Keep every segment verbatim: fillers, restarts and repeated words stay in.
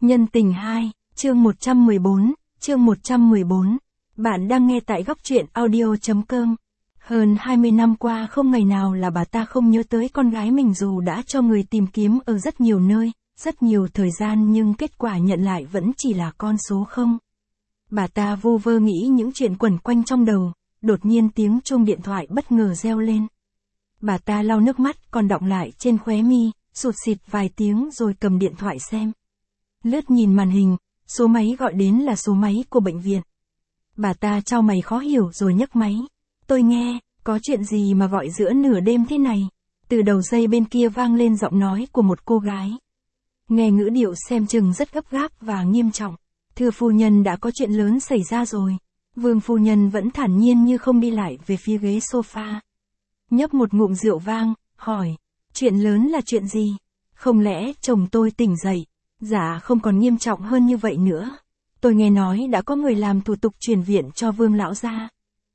Nhân tình hai, chương một trăm mười bốn, chương một trăm mười bốn. Bạn đang nghe tại góc truyện audio chấm com. Hơn hai mươi năm qua không ngày nào là bà ta không nhớ tới con gái mình dù đã cho người tìm kiếm ở rất nhiều nơi, rất nhiều thời gian nhưng kết quả nhận lại vẫn chỉ là con số không. Bà ta vô vơ nghĩ những chuyện quẩn quanh trong đầu, đột nhiên tiếng chuông điện thoại bất ngờ reo lên. Bà ta lau nước mắt còn đọng lại trên khóe mi, sụt sịt vài tiếng rồi cầm điện thoại xem. Lướt nhìn màn hình, số máy gọi đến là số máy của bệnh viện. Bà ta chau mày khó hiểu rồi nhấc máy. Tôi nghe, có chuyện gì mà gọi giữa nửa đêm thế này? Từ đầu dây bên kia vang lên giọng nói của một cô gái. Nghe ngữ điệu xem chừng rất gấp gáp và nghiêm trọng. Thưa phu nhân, đã có chuyện lớn xảy ra rồi. Vương phu nhân vẫn thản nhiên như không đi lại về phía ghế sofa. Nhấp một ngụm rượu vang, hỏi. Chuyện lớn là chuyện gì? Không lẽ chồng tôi tỉnh dậy? Dạ không còn nghiêm trọng hơn như vậy nữa. Tôi nghe nói đã có người làm thủ tục chuyển viện cho Vương lão gia.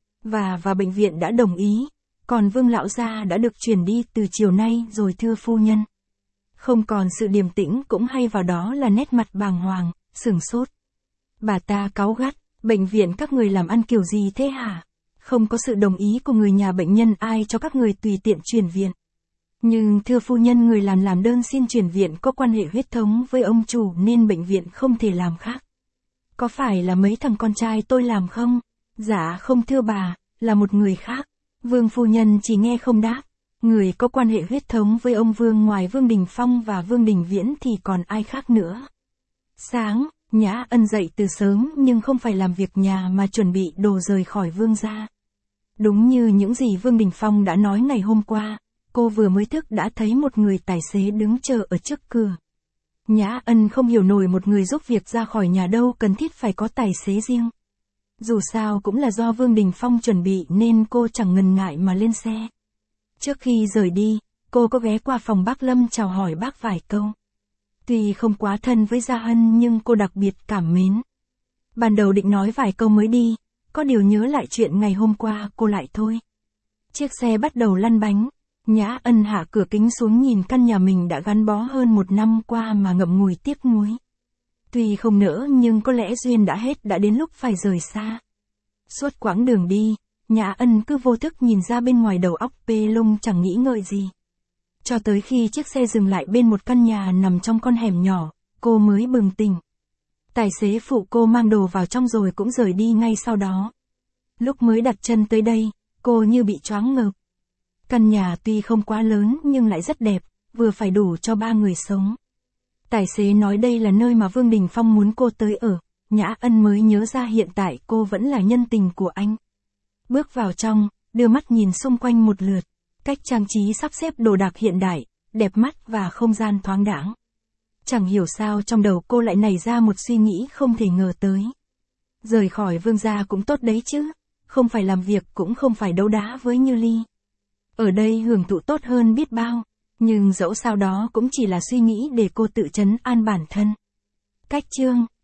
Và và bệnh viện đã đồng ý. Còn Vương lão gia đã được chuyển đi từ chiều nay rồi thưa phu nhân. Không còn sự điềm tĩnh cũng hay vào đó là nét mặt bàng hoàng, sửng sốt. Bà ta cáu gắt, bệnh viện các người làm ăn kiểu gì thế hả? Không có sự đồng ý của người nhà bệnh nhân ai cho các người tùy tiện chuyển viện. Nhưng thưa phu nhân, người làm làm đơn xin chuyển viện có quan hệ huyết thống với ông chủ nên bệnh viện không thể làm khác. Có phải là mấy thằng con trai tôi làm không? Dạ không thưa bà, là một người khác. Vương phu nhân chỉ nghe không đáp. Người có quan hệ huyết thống với ông Vương ngoài Vương Đình Phong và Vương Đình Viễn thì còn ai khác nữa. Sáng, Nhã Ân dậy từ sớm nhưng không phải làm việc nhà mà chuẩn bị đồ rời khỏi Vương gia. Đúng như những gì Vương Đình Phong đã nói ngày hôm qua. Cô vừa mới thức đã thấy một người tài xế đứng chờ ở trước cửa. Nhã Ân không hiểu nổi một người giúp việc ra khỏi nhà đâu cần thiết phải có tài xế riêng. Dù sao cũng là do Vương Đình Phong chuẩn bị nên cô chẳng ngần ngại mà lên xe. Trước khi rời đi, cô có ghé qua phòng bác Lâm chào hỏi bác vài câu. Tuy không quá thân với Gia Hân nhưng cô đặc biệt cảm mến. Ban đầu định nói vài câu mới đi, có điều nhớ lại chuyện ngày hôm qua cô lại thôi. Chiếc xe bắt đầu lăn bánh. Nhã Ân hạ cửa kính xuống nhìn căn nhà mình đã gắn bó hơn một năm qua mà ngậm ngùi tiếc nuối. Tuy không nỡ nhưng có lẽ duyên đã hết, đã đến lúc phải rời xa. Suốt quãng đường đi, Nhã Ân cứ vô thức nhìn ra bên ngoài, đầu óc bê lung chẳng nghĩ ngợi gì. Cho tới khi chiếc xe dừng lại bên một căn nhà nằm trong con hẻm nhỏ, cô mới bừng tỉnh. Tài xế phụ cô mang đồ vào trong rồi cũng rời đi ngay sau đó. Lúc mới đặt chân tới đây, cô như bị choáng ngợp. Căn nhà tuy không quá lớn nhưng lại rất đẹp, vừa phải đủ cho ba người sống. Tài xế nói đây là nơi mà Vương Đình Phong muốn cô tới ở, Nhã Ân mới nhớ ra hiện tại cô vẫn là nhân tình của anh. Bước vào trong, đưa mắt nhìn xung quanh một lượt, cách trang trí sắp xếp đồ đạc hiện đại, đẹp mắt và không gian thoáng đãng. Chẳng hiểu sao trong đầu cô lại nảy ra một suy nghĩ không thể ngờ tới. Rời khỏi Vương gia cũng tốt đấy chứ, không phải làm việc cũng không phải đấu đá với Như Ly. Ở đây hưởng thụ tốt hơn biết bao, nhưng dẫu sao đó cũng chỉ là suy nghĩ để cô tự trấn an bản thân. Cách chương,